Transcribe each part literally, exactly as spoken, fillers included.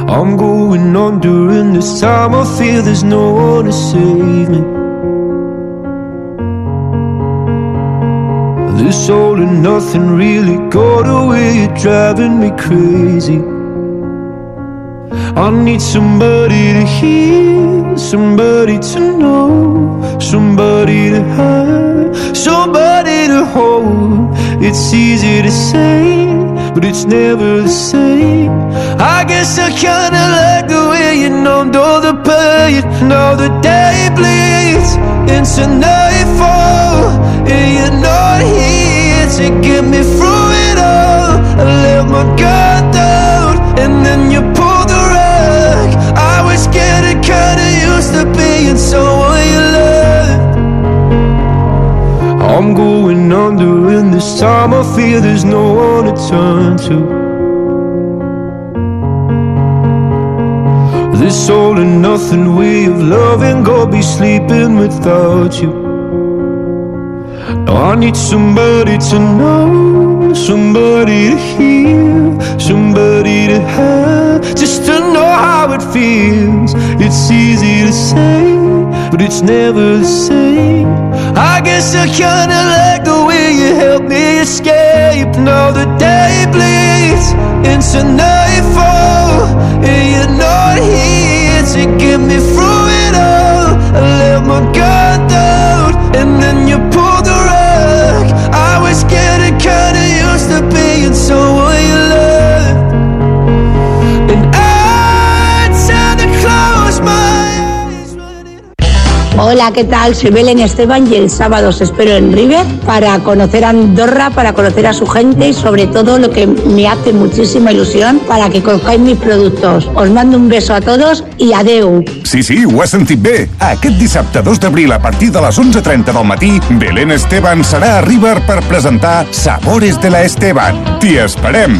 I'm going under, and this time I feel there's no one to save me. This all and nothing really got away, you're driving me crazy. I need somebody to hear, somebody to know, somebody to have, somebody to hold. It's easy to say, but it's never the same. I guess I kinda like the way you numbed all the pain. Now the day bleeds into nightfall, and you're not here to get me through it all. I let my guard down, and then you pulled the rug. I was getting kinda used to being someone you loved. I'm going under, and this time I feel there's no one to turn to. This all and nothing way of loving, go be sleeping without you. Now I need somebody to know, somebody to hear, somebody to have, just to know how it feels. It's easy to say, but it's never the same. I guess I kinda like the way you help me escape. Now the day bleeds into nightfall, and you're not here to get me through it all. I let my guard down, and then you pulled the rug. I was getting kinda used to being someone you loved, and I tend to close my eyes. Hola, ¿qué tal? Soy Belén Esteban y el sábado os espero en River para conocer Andorra, para conocer a su gente y sobre todo lo que me hace muchísima ilusión, para que conozcáis mis productos. Os mando un beso a todos i adeu. Sí, sí, ho has sentit bé. Aquest dissabte dos d'abril a partir de les onze trenta del matí, Belén Esteban serà a River per presentar Sabores de la Esteban. T'hi esperem!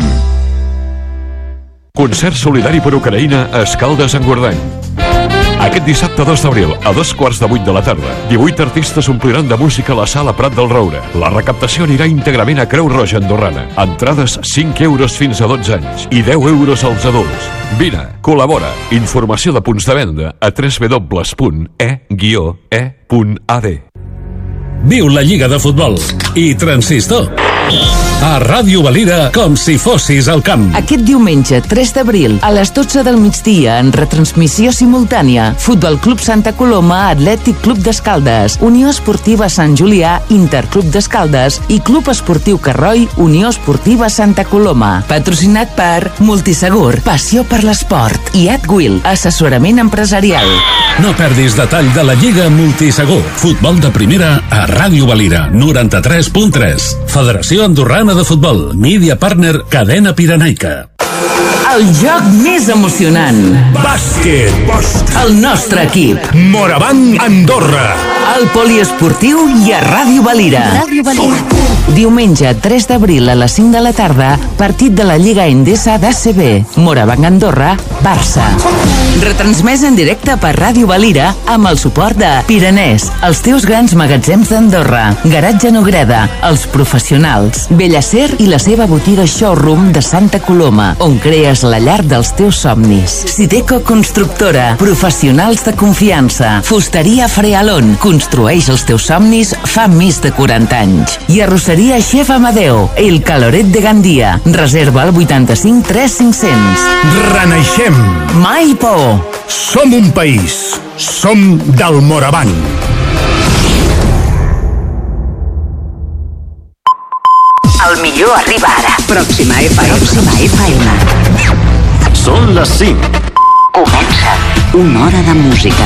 Concert solidari per Ucraïna a Escaldes-Engordany. Aquest dissabte dos d'abril, a dos quarts de vuit de la tarda, divuit artistes ompliran de música la sala Prat del Roure. La recaptació anirà íntegrament a Creu Roja Andorrana. Entrades cinc euros fins a dotze anys i deu euros als adults. Vine, col·labora. Informació de punts de venda a w w w punt e guió e punt a d. Viu la Lliga de Futbol i Transistor. A Ràdio Valira, com si fossis al camp. Aquest diumenge, tres d'abril, a les dotze del migdia, en retransmissió simultània, Futbol Club Santa Coloma, Atlètic Club d'Escaldes, Unió Esportiva Sant Julià, Interclub d'Escaldes i Club Esportiu Carroi, Unió Esportiva Santa Coloma. Patrocinat per Multisegur, passió per l'esport, i Adwill, assessorament empresarial. No perdis detall de la Lliga Multisegur. Futbol de primera a Ràdio Valira, noranta-tres punt tres. Federació Andorrana de Futbol, Media Partner, Cadena Pirenaica. El joc més emocionant. Bàsquet. El nostre equip. Morabanc Andorra. El poliesportiu i a Ràdio Valira. Ràdio Valira. Diumenge tres d'abril a les cinc de la tarda, partit de la Lliga Endesa d'A C B. Morabanc Andorra, Barça. Retransmès en directe per Ràdio Valira amb el suport de Pirenès, els teus grans magatzems d'Andorra, Garatge Nogreda, els professionals, Bellacer i la seva botiga showroom de Santa Coloma, on crees la llar dels teus somnis. Sideco Constructora, professionals de confiança. Fusteria Frealon, construeix els teus somnis fa més de quaranta anys. I arrosseria Chef Amadeo, el Caloret de Gandia. Reserva al vuitanta-cinc tres cinc-cents. Renaixem. Mai por. Som un país. Som del Morabanc. El millor arriba ara. Pròxima F M. Pròxima F M. Són les cinc. Comença una hora de música.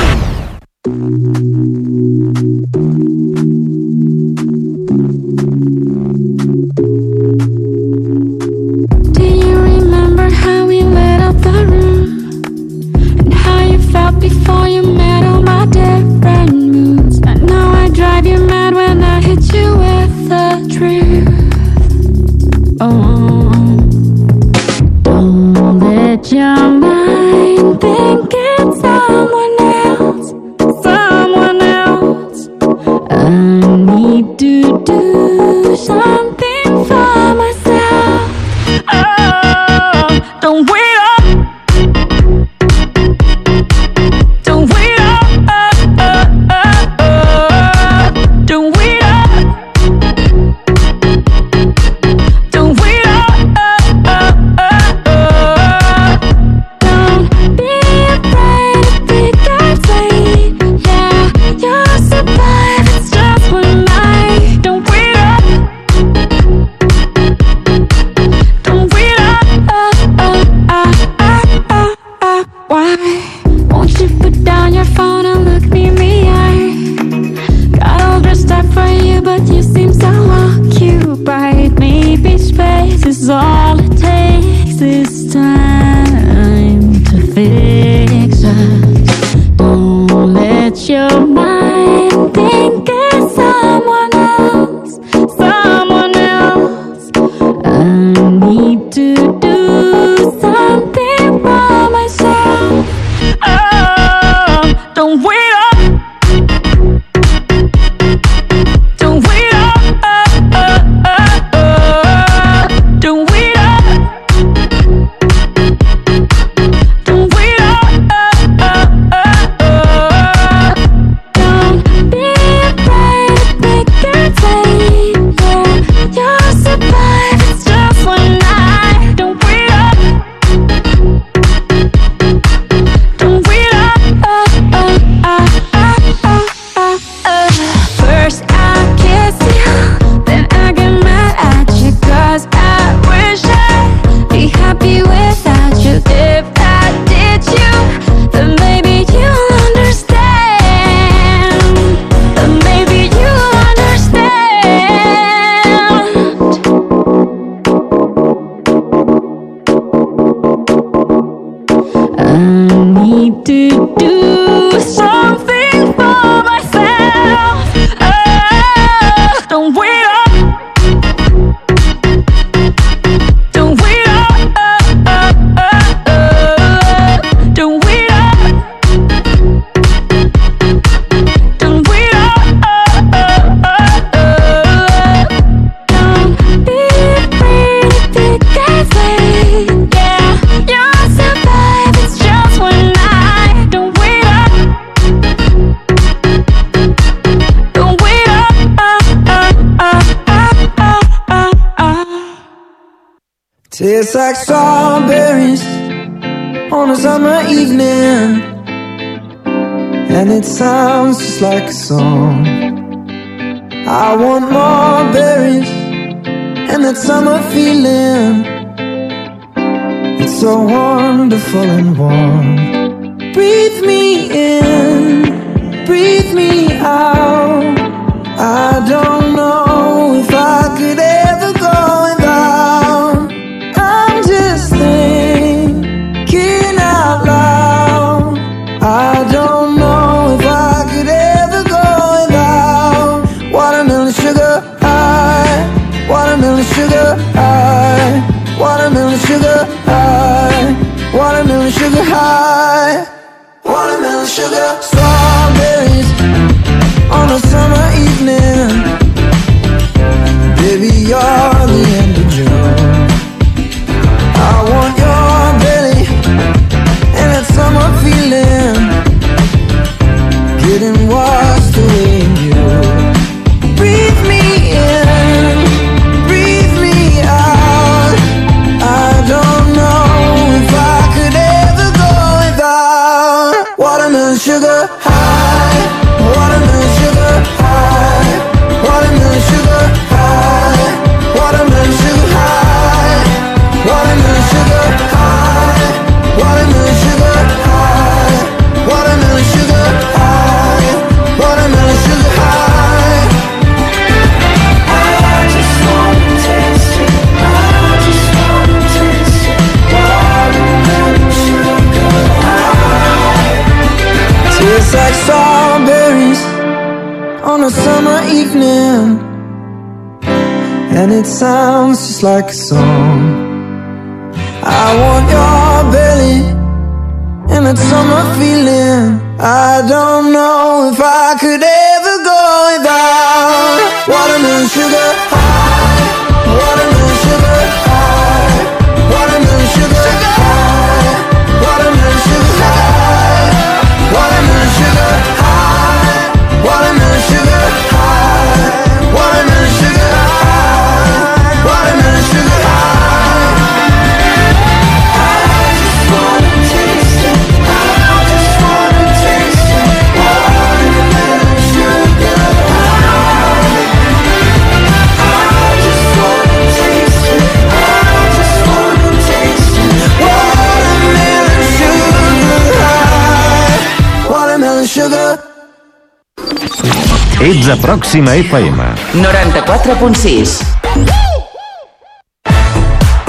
Do you remember how we lit up the room and how you felt before you met all my different moods? I know I drive you mad when I hit you with the truth. Oh, don't let your mind think it's someone else, someone else. I need to do something for myself. Oh, don't wait up. 'cause all it takes is time to fix us. Don't let your mind think it's someone else, someone else. I need to do something for myself. Oh, don't wait up. Don't wait up. Oh, oh, oh, oh. Don't wait up. Don't wait up. Oh, oh, oh, oh. Don't be afraid to pick and take. Yeah, you'll survive. It's just one night. Don't wait up. Don't wait up. Oh, oh, oh, oh, oh, oh, oh. First I kiss you, then I get mad at you, 'cause I wish I'd be happy without you. If I did you, then maybe you'll understand. Then maybe you'll understand. I need to do something for myself. Oh, don't wait up. Don't wait up. Oh, oh, oh, oh. Don't wait up. Don't wait up. Oh, oh, oh, oh. Don't be afraid to pick and take. Yeah, you'll survive. It's just one night. Don't wait up. Don't wait up. Oh, oh, oh, oh, oh, oh. Tastes like strawberries on a summer evening, and it sounds just like a song. I want more berries and that summer feeling. It's so wonderful and warm. Breathe me in, breathe me out. I don't know if I could ever go without. I'm just thinking out loud. I don't know if I could ever go without. Watermelon sugar high, watermelon sugar high, watermelon sugar high, watermelon sugar high, watermelon sugar. Strawberries on a summer evening. Baby, you're the end of June. I want your belly and that summer feeling, getting washed away in you. Breathe me in, breathe me out. I don't know if I could ever go without. Watermelon sugar high, watermelon sugar high, watermelon sugar high, watermelon sugar high, watermelon sugar high, watermelon sugar high, watermelon sugar high, watermelon sugar high. I just wanna taste it, I just wanna taste it, watermelon sugar high. Tastes like strawberries on a summer evening, and it sounds just like a song. I want your belly and that summer feeling. I don't know if I could ever go without. Watermelon sugar high, watermelon sugar high, watermelon sugar high, watermelon sugar high, watermelon sugar high, watermelon sugar high, watermelon sugar high, watermelon sugar high. I just wanna taste it, I just wanna taste it, watermelon sugar high. I just wanna taste it, I just wanna taste it, watermelon sugar high, watermelon sugar. Ets a Pròxima F M noranta-quatre punt sis.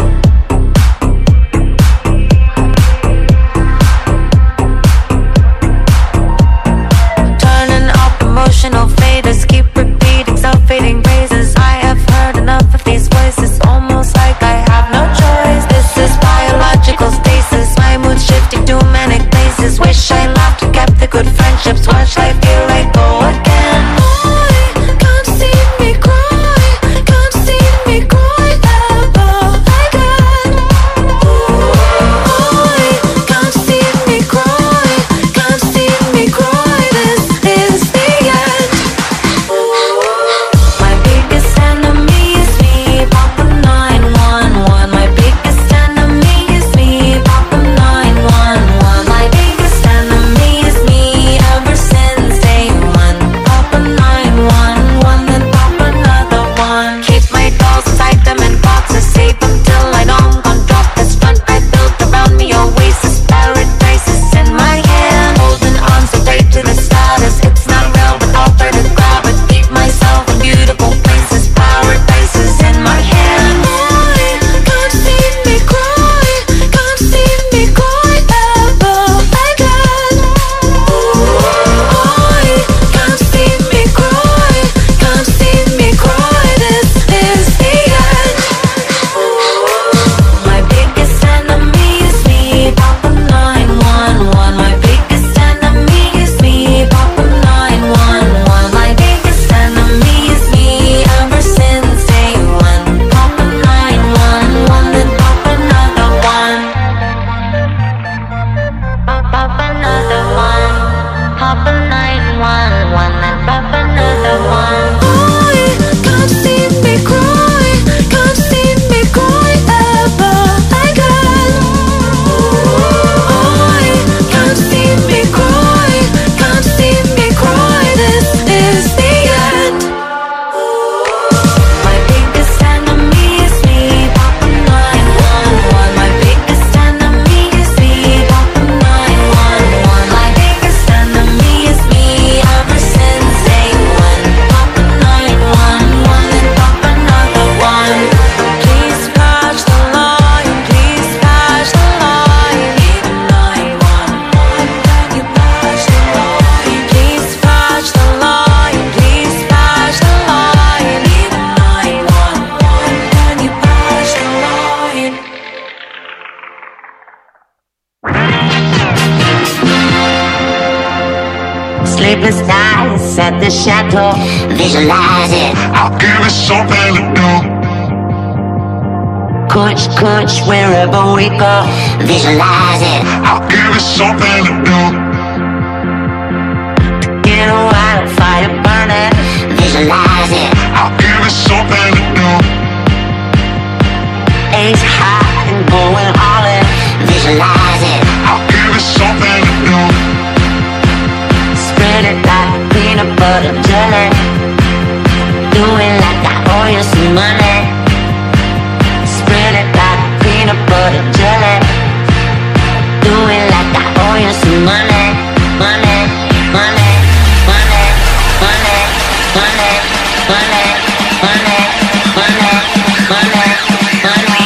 Sleepless nights at the chateau. Visualize it. I'll give you something to do. Coach, coach, wherever we go. Visualize it. I'll give you something to do. Get a wildfire burning. Visualize it. I'll give you something to do. Ace high and going all in. Visualize it. I'll give you something to do. Spread it like peanut butter jelly. Do it like I owe you some money. Spread it like peanut butter jelly. Do it like I owe you some money. Money, money, money, money, money, money, money, money, money, money.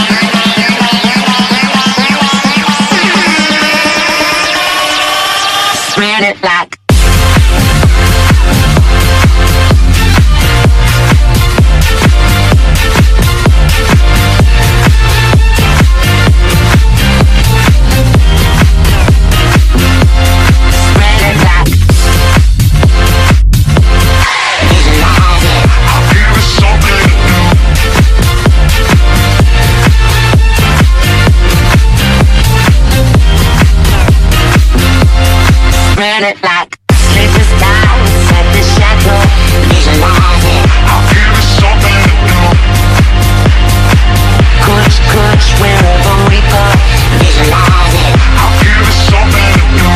Spread it like spread it like sleepless nights at the chateau. Visualize it. I'll give you something to do. Coach, coach, wherever we go. Visualize it. I'll give you something to do.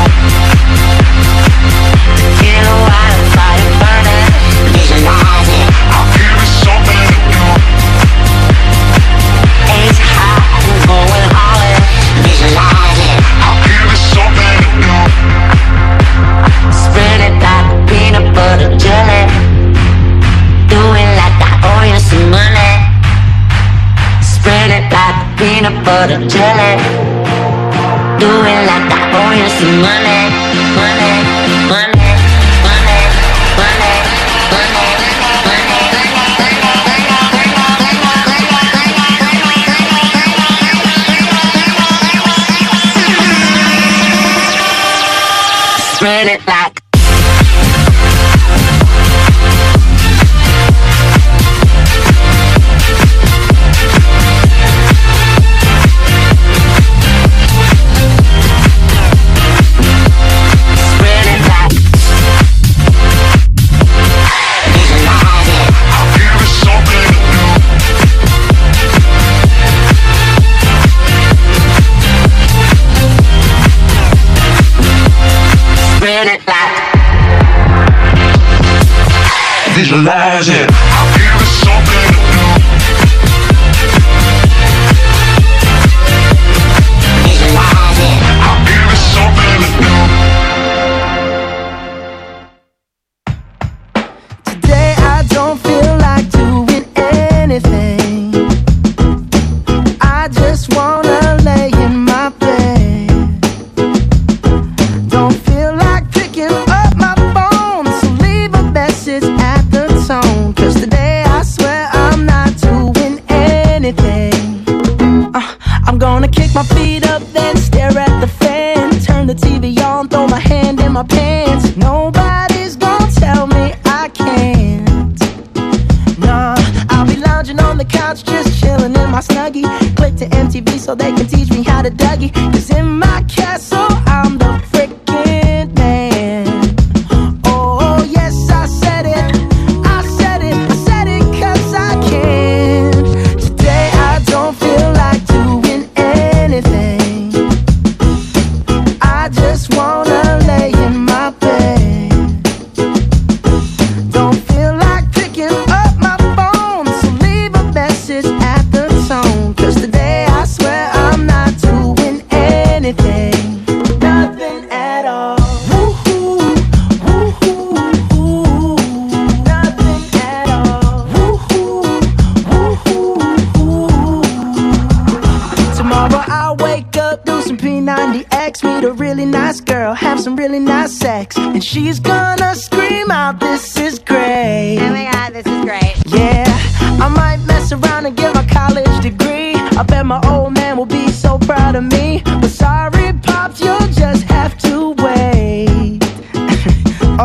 Get a wildfire burning. Visualize it. I'll give you something to do. Ace high and going all in. Visualize it. I'll give you something to do. Spread it like peanut butter jelly. Do it like I owe you some money. Spread it like peanut butter jelly. Do it like I owe you some money. Money, money, money, money, money, money. Spread it like visualize it. I'll give you something to do. visualize it. I'll give you something to do. Today I don't feel like doing anything. I just wanna lay in my bed. Don't feel like picking up my phone, so leave a message at the tone. Cause today I swear I'm not doing anything. uh, I'm gonna kick my feet up, then stare at the fan. Turn the T V on, throw my hand in my pants. Nobody's gonna tell me I can't. Nah, I'll be lounging on the couch, just chilling in my Snuggie. Click to M T V so they can teach me how to Dougie. Cause in my castle I'm the freaking man. Oh yes, I said it, I said it, I said it cause I can. Today I don't feel like doing anything. I just wanna lay in my bed. Don't feel like picking up my phone, so leave a message at the tone. Cause today I swear I'm not doing anything. Nothing at all. Woo-hoo, woo-hoo, woo-hoo. Nothing at all. Woo-hoo, woo-hoo, woo-hoo. Tomorrow I'll wake up, do some P ninety X, meet a really nice girl, have some really nice sex, and she's gonna scream out, "This is great." Oh my god, this is great. Yeah, I might mess around and get my college degree. I bet my old man will be so proud of me. But sorry, Pops, you'll just have to wait.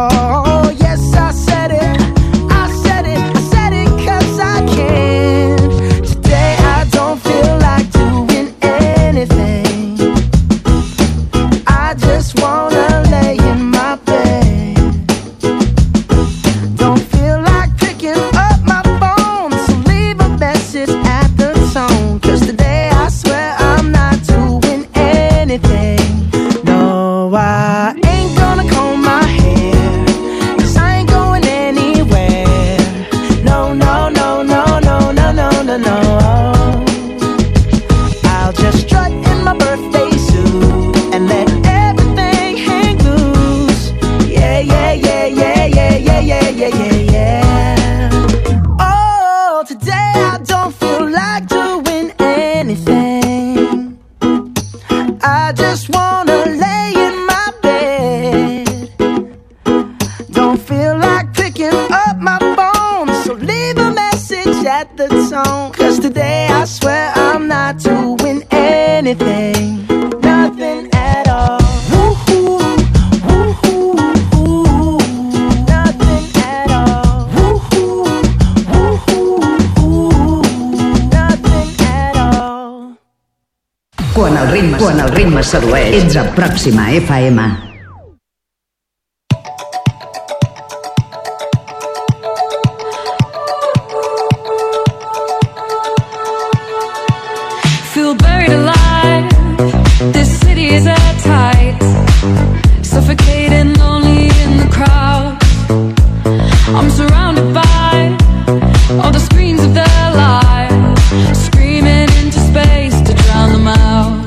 Quan el ritme, quan el ritme sedueix, ets a Pròxima F M. Feel buried alive. This city is airtight. Suffocating, lonely in the crowd. I'm surrounded by all the screens of their lives, screaming into space to drown them out.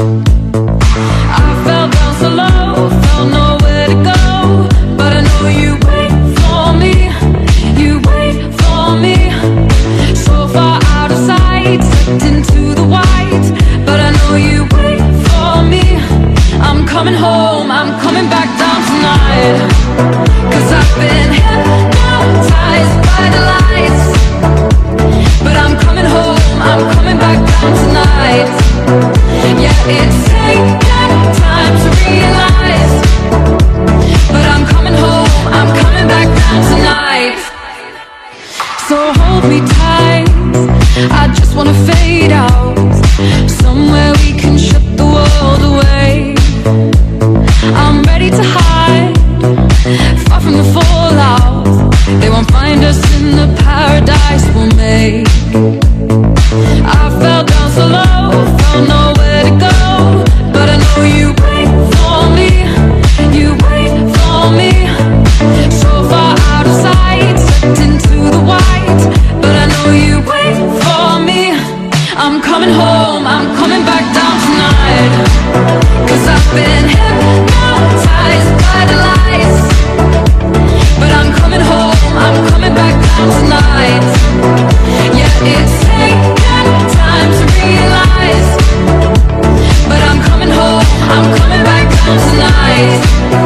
I fell down so low, felt nowhere to go, but I know you wait for me, you wait for me. So far out of sight, sucked into the white, but I know you wait for me. I'm coming home, I'm coming back down tonight, 'cause I've been hypnotized by the lights. But I'm coming home, I'm coming back down tonight. Yeah, it's taken time to realize, but I'm coming home, I'm coming back down tonight. So hold me tight, I just wanna fade out, somewhere we can shut the world away. I'm ready to hide, far from the fallout. They won't find us in the paradise we'll make. I fell down so low, felt nowhere to go, but I know you wait for me, you wait for me. So far out of sight, sucked into the white, but I know you wait for me. I'm coming home, I'm coming back down tonight, 'cause I've been hypnotized by the lights. But I'm coming home, I'm coming back down tonight. Yeah, it's taken time to realize, but I'm coming home, I'm coming back down tonight.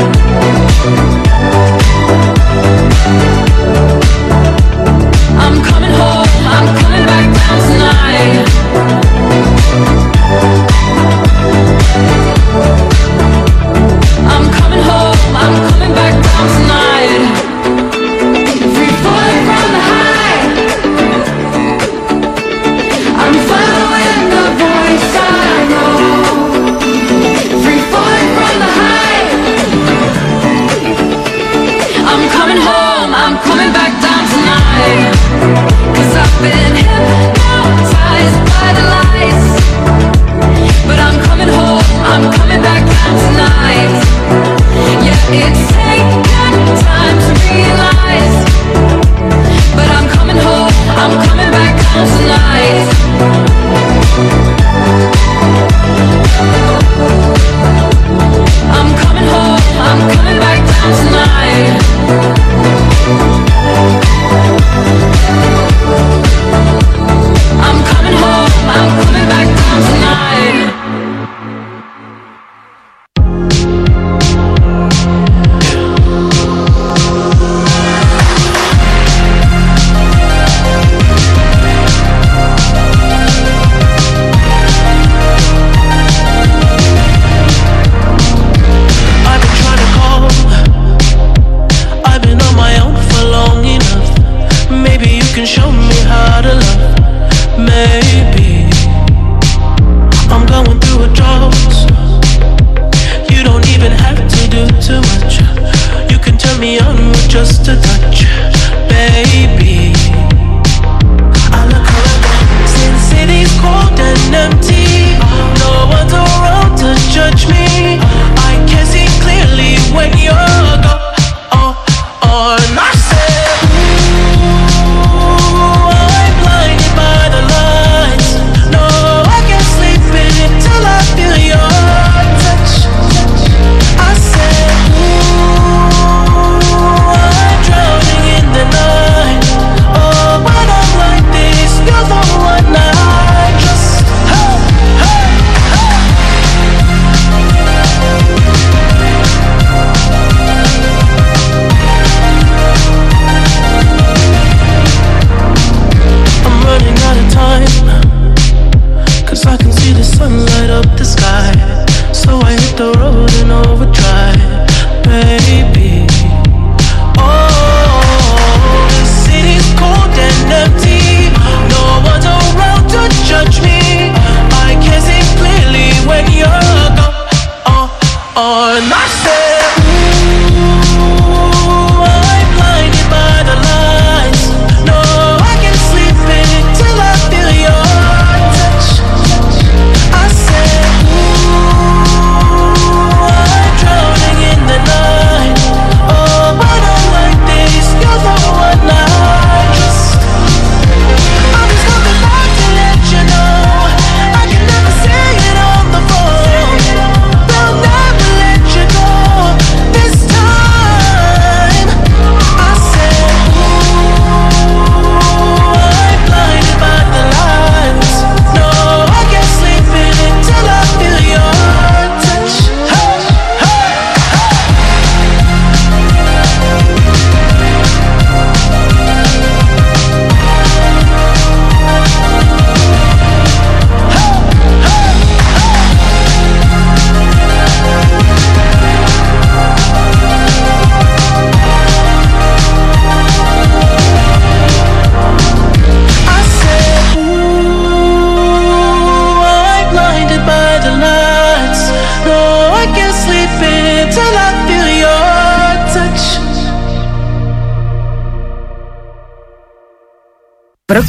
I'm coming home, I'm coming back down tonight. I'm coming home, I'm coming back down tonight. Free falling from the high.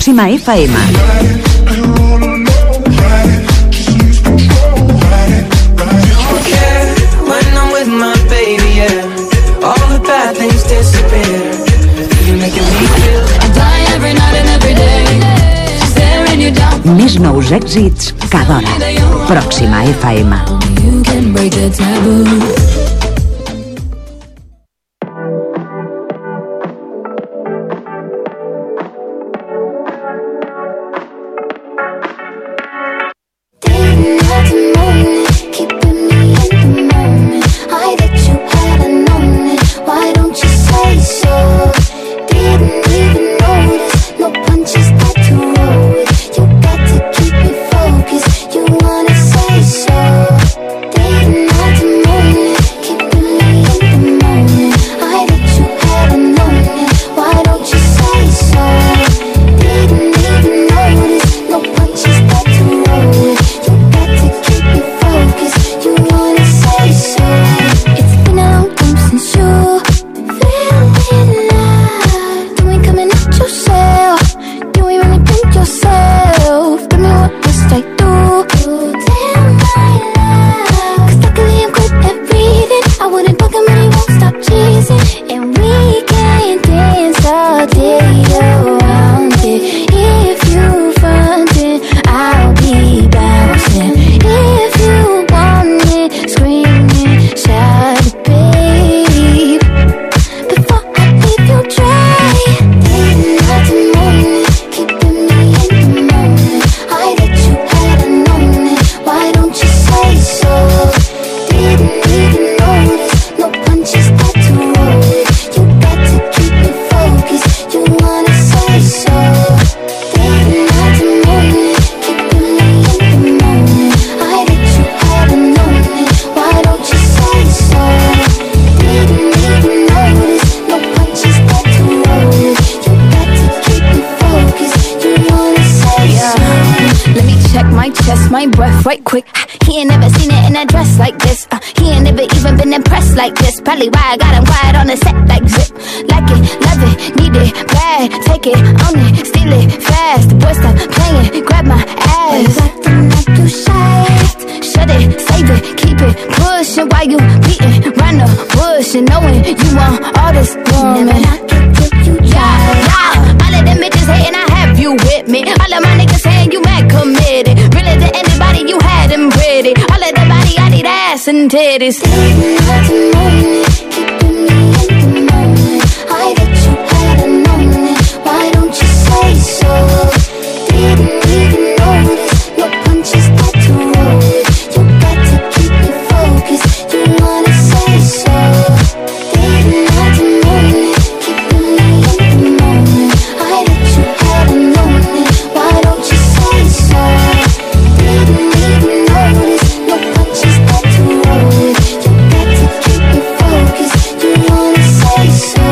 Pròxima F M. Més nous èxits cada hora. Pròxima F M. my breath right quick. He ain't never seen it in a dress like this. Uh, he ain't never even been impressed like this. Probably why I got him quiet on the set like zip. Like it, love it, need it, bad. Take it, own it, steal it, fast. The boy stop playing, grab my ass. Acting like you shy. Shut it, save it, keep it pushing while you beating round the bush and knowing you want all this woman. Never knock it till you try. Yeah, yeah. All of them bitches hating, I have you with me. All of my niggas saying you mad committed. Really to anybody you had them pretty. All of the body, I need ass and titties. Didn't have to know it, keeping me in the moment. I bet you hadn't known it. Why don't you say so? Didn't even notice. No punches got to roll it. You got to keep it focused. You wanna say so? Didn't have to know it, keeping me in the moment. I bet you hadn't known it. Why don't you say so? Didn't even notice. No punches got to roll it. You got to keep it focused. You wanna say so?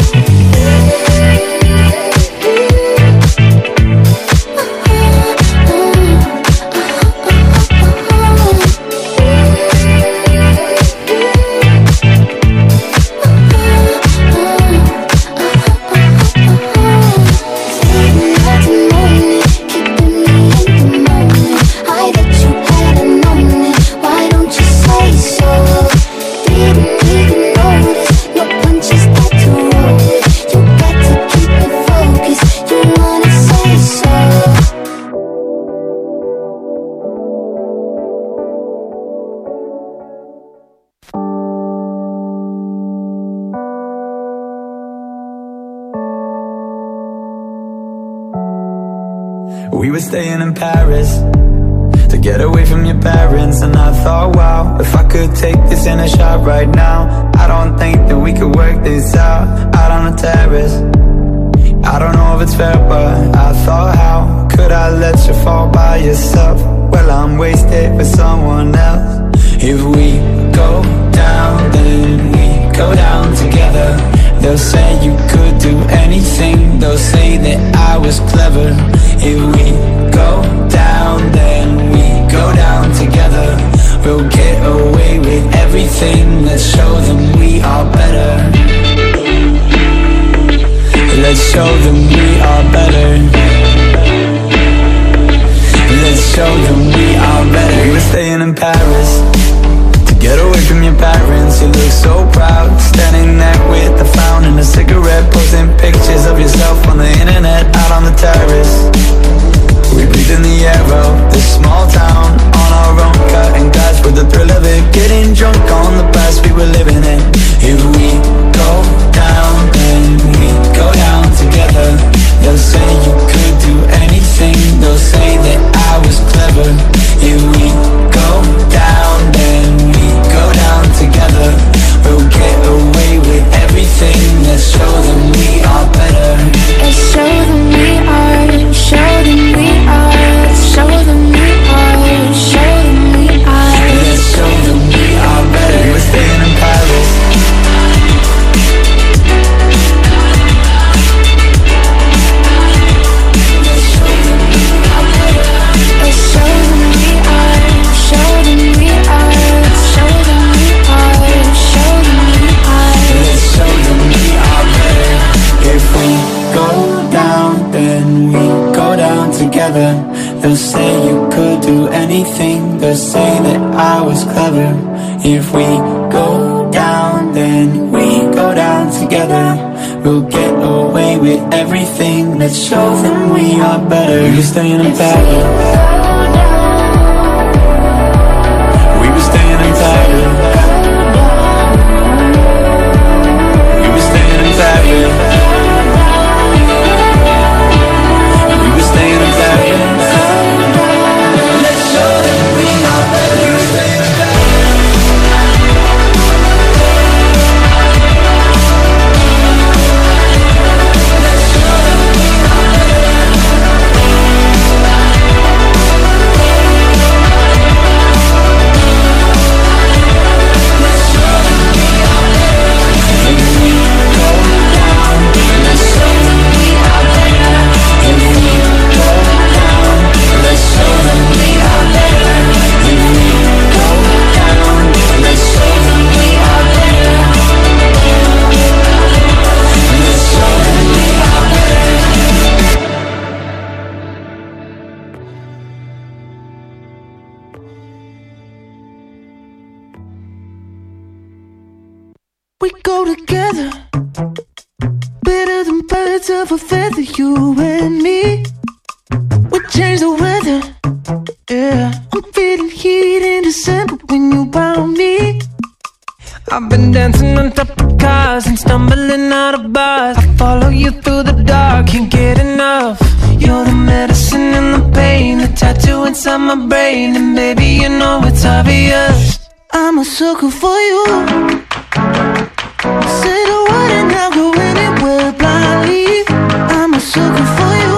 We were staying in Paris to get away from your parents, and I thought, wow, if I could take this in a shot right now, I don't think that we could work this out, out on the terrace. I don't know if it's fair, but I thought, how could I let you fall by yourself? Well, I'm wasted with someone else. If we go down, then we go down together. They'll say you could do anything. They'll say that I was clever. If we go down, then we go down together. We'll get away with everything. Let's show them we are better. Let's show them we are better. show them we are better. We were staying in Paris to get away from your parents. You look so proud, standing there with a frown and a cigarette, posting pictures of yourself on the internet, out on the terrace. We breathe in the air of this small town, on our own, cutting glass with the thrill of it, getting drunk on the past we were living in. If we go down, then we go down together. They'll say you could do anything, they'll say that I was clever. If we go down, then we go down together. We'll get away with everything, let's show them we are better. Let's show them we are, show them we are, show them we are, show them we are. Let's show them we are better. We were staying in Paris. They'll say you could do anything, they'll say that I was clever. If we go down, then we go down together. We'll get away with everything, let's show them we are better. We were staying in Paris. We were staying in Paris. We were staying in Paris. We were staying in Paris. We go together, better than birds of a feather, you and me. We change the weather, yeah. I'm feeling heat in December when you found me. I've been dancing on top of cars and stumbling out of bars. I follow you through the dark, can't get enough. You're the medicine and the pain, the tattoo inside my brain. And baby, you know it's obvious, I'm a sucker for you. Say the word and I'll go anywhere blindly. I'm a sucker for you,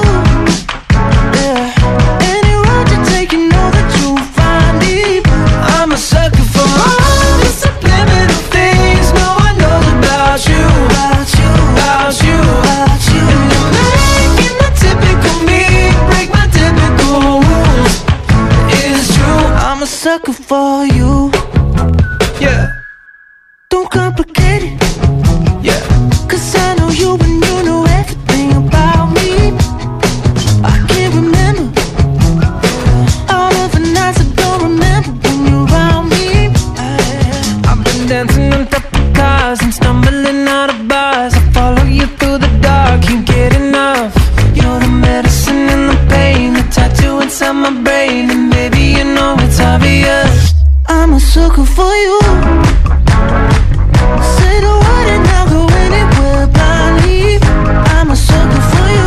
yeah. Any road you take, you know that you'll find me. I'm a sucker for all the subliminal things no one knows about you, about you, about you, about you. And you're making the typical me break my typical rules. It's true, I'm a sucker for you, yeah. Don't complicate it, yeah. Cause I know you and you know everything about me. I can't remember all of the nights I don't remember when you're around me. I've been dancing on top of cars and stumbling out of bars. I follow you through the dark, can't get enough. You're the medicine and the pain, the tattoo inside my brain. And baby, you know it's obvious, I'm a sucker for you. Say the word and I'll go anywhere blindly. I'm a sucker for you,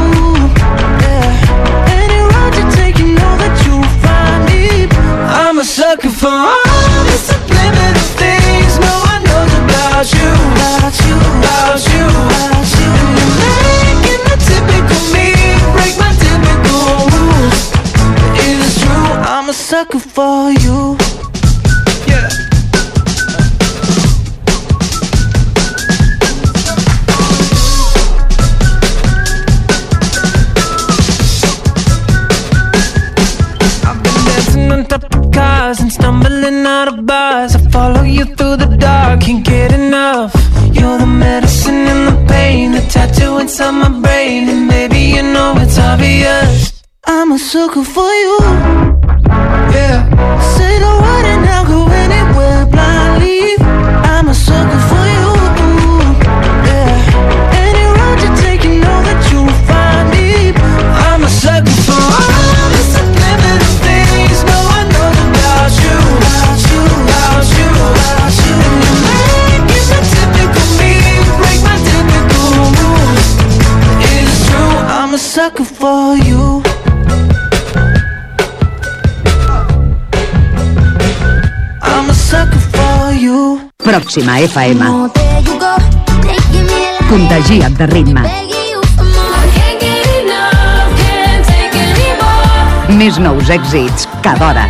yeah. Any road you take, you know that you'll find me. I'm a sucker for all the subliminal things no one knows about you, about you, about you, about you. And you're making the typical me break my typical rules. It's true, I'm a sucker for you, yeah. On top of cars and stumbling out of bars. I follow you through the dark, can't get enough. You're the medicine and the pain, the tattoo inside my brain. And baby, you know it's obvious, I'm a sucker for you. Yeah. Say the word and I'll go anywhere blindly. I'm a sucker for you. Yeah. Any road you take, you know that you'll find me. I'm a sucker for all the subliminal things no one knows about you. About you, about you, about you. And you make it the typical me, break my typical rules. It's true, I'm a sucker for you. Pròxima F M. Contagia't de ritme. Més nous èxits cada hora.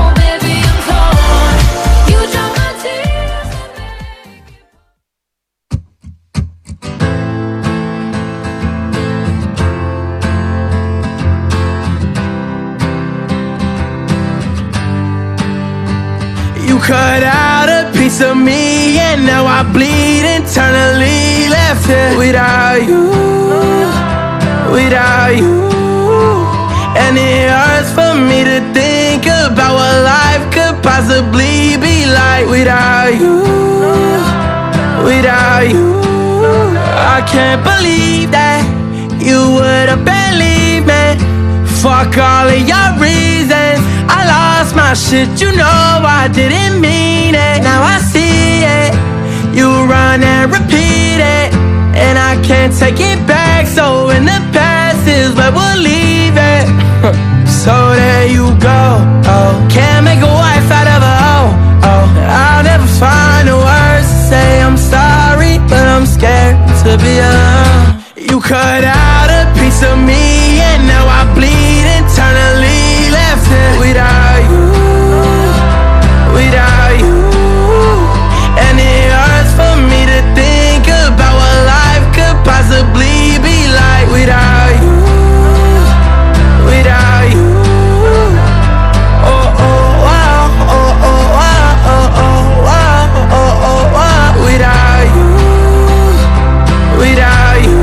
Cut out a piece of me and now I bleed internally. Left here without you, without you. And it hurts for me to think about what life could possibly be like without you, without you. I can't believe that you would have believed me. Fuck all of your reasons, I lost my shit, you know I didn't mean it. Now I see it, you run and repeat it, and I can't take it back. So in the past is where we'll leave it. So there you go, oh. Can't make a wife out of a hoe, oh. I'll never find the words to say I'm sorry, but I'm scared to be alone. You cut out a piece of me and now I bleed internally. Left it without you, without you. And it hurts for me to think about what life could possibly be like without you, without you. Oh, oh, wow, oh, oh, wow, oh, oh, wow, oh, oh, wow. Without you, without you.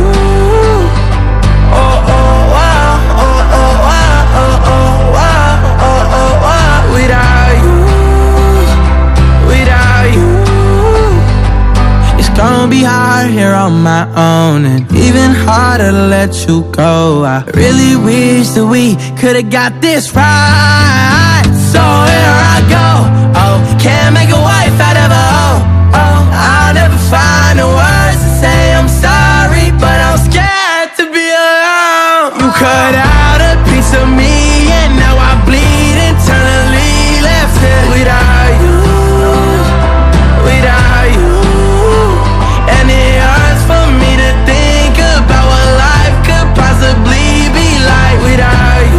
Oh, oh, wow, oh, oh, wow, oh, oh, wow, oh, oh, wow. Without you, without you. It's gonna be hard here on my own, and even harder to let you go. I really wish that we could've got this right. So here I go, oh, can't make a wife out of a hoe, oh. I'll never find the words to say I'm sorry, but I'm scared to be alone. You cut out a piece of me and now I bleed internally. Left it without you, without you. And it hurts for me to think about what life could possibly be like without you,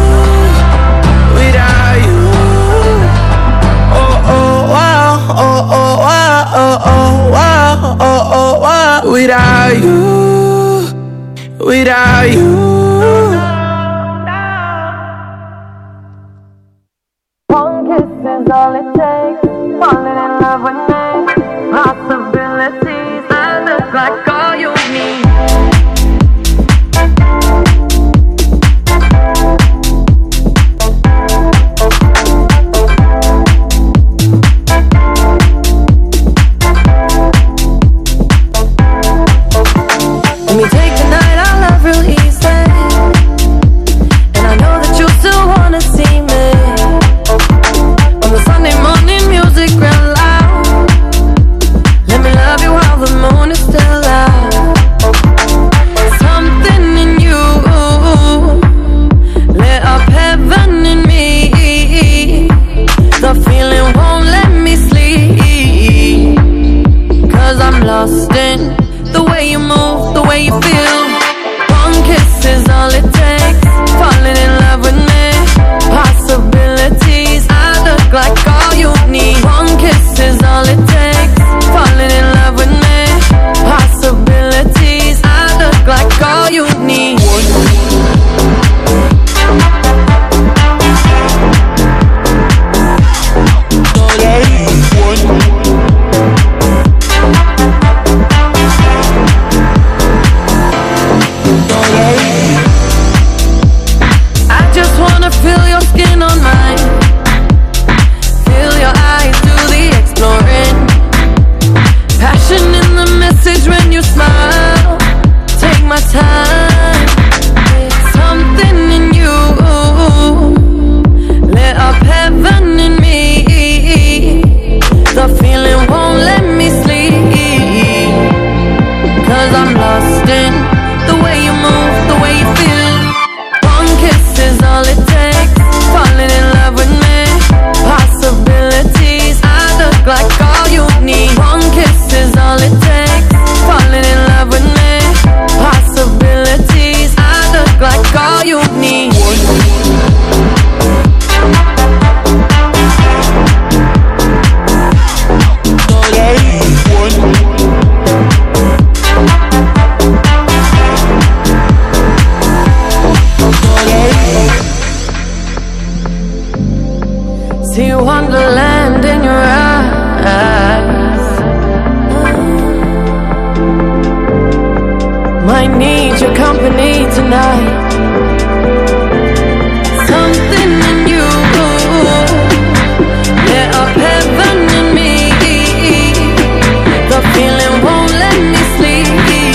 without you. Oh, oh, wow, oh, oh, wow, oh, oh, wow, oh, oh, wow. Without you, without you. One kiss is all it takes. Falling in love with me. Possibilities that look like all you need. Let me take the night I love real easy, and I know that you still wanna see me. On the Sunday morning music real loud, wonderland in your eyes. Might need your company tonight. Something in you lit up heaven in me. The feeling won't let me sleep,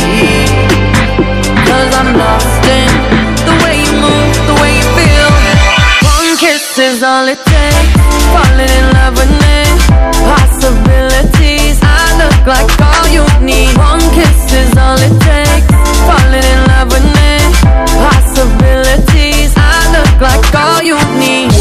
'cause I'm lost in the way you move, the way you feel. One kiss is all it takes. Falling in love with me. Possibilities. I look like all you need. One kiss is all it takes. Falling in love with me. Possibilities. I look like all you need.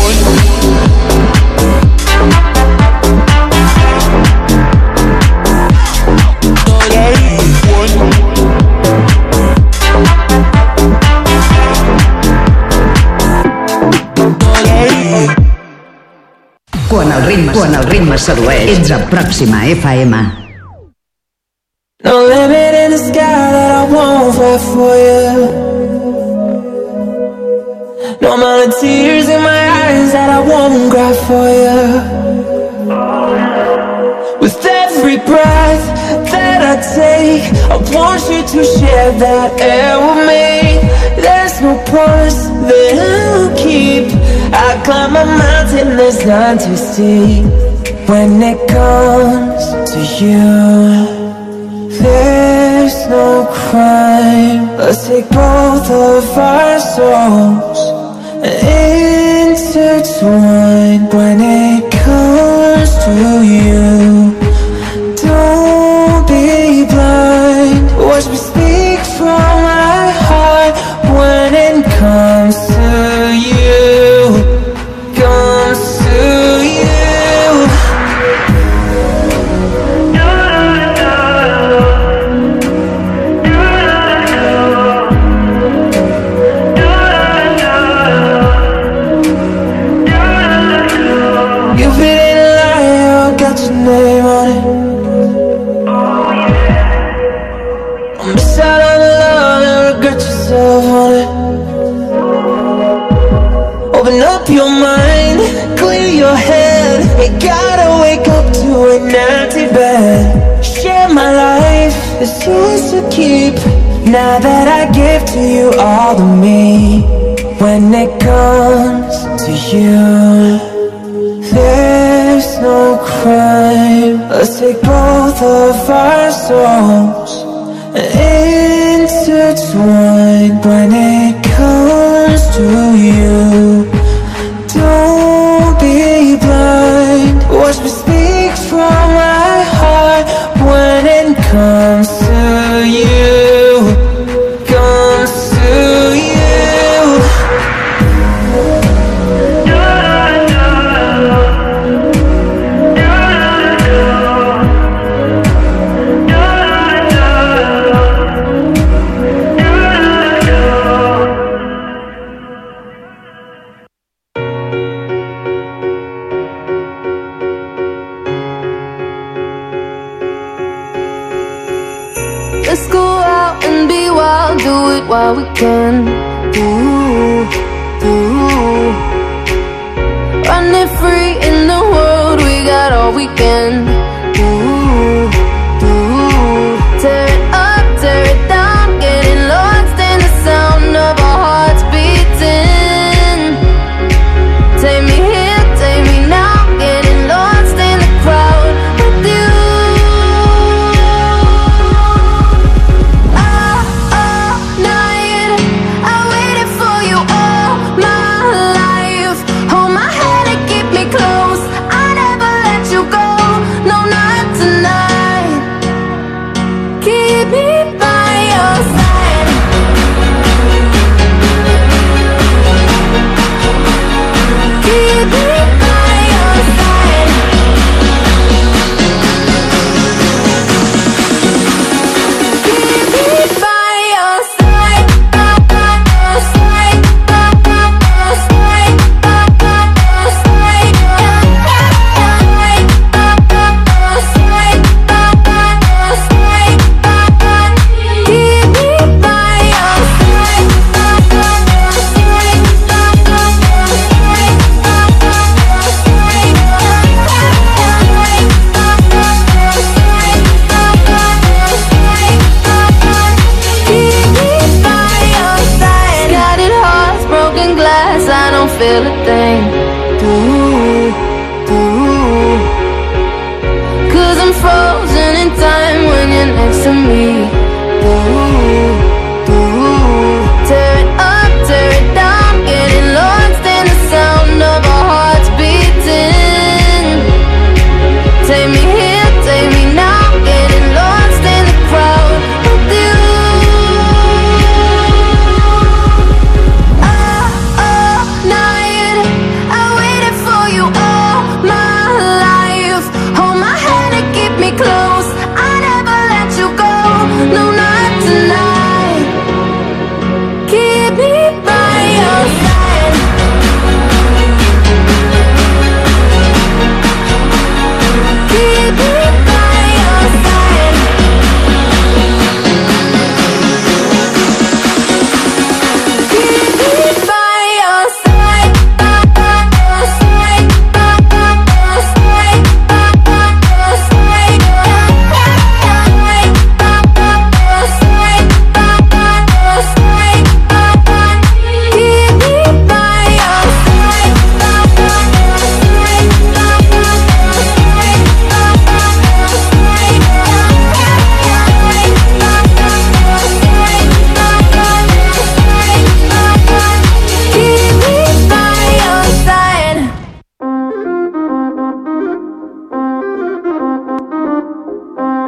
Quan el ritme, quan el ritme sedueix, ets a Pròxima F M. No limit in the sky that I won't fly for you. No amount of tears in my eyes that I won't cry for you. With every breath that I take, I want you to share that air with me. There's no promise that I'll keep. I climb a mountain that's not too steep. When it comes to you, there's no crime. Let's take both of our souls and intertwine. When it comes to you, don't be blind. Watch me speak from my heart. When it comes to you, comes to you. If it ain't a lie, I got your name on it. Don't miss out on the love and regret yourself on it. Open up your mind, clear your head. You gotta wake up to an empty bed. Share my life, it's yours to keep. Now that I give to you all of me. When it comes to you, there's no crime. Let's take both of our souls and intertwine. When it comes to you, don't be blind. Watch me speak from my heart. When it comes to you, comes to you. Let's go out and be wild, do it while we can. Ooh, ooh. Running free in the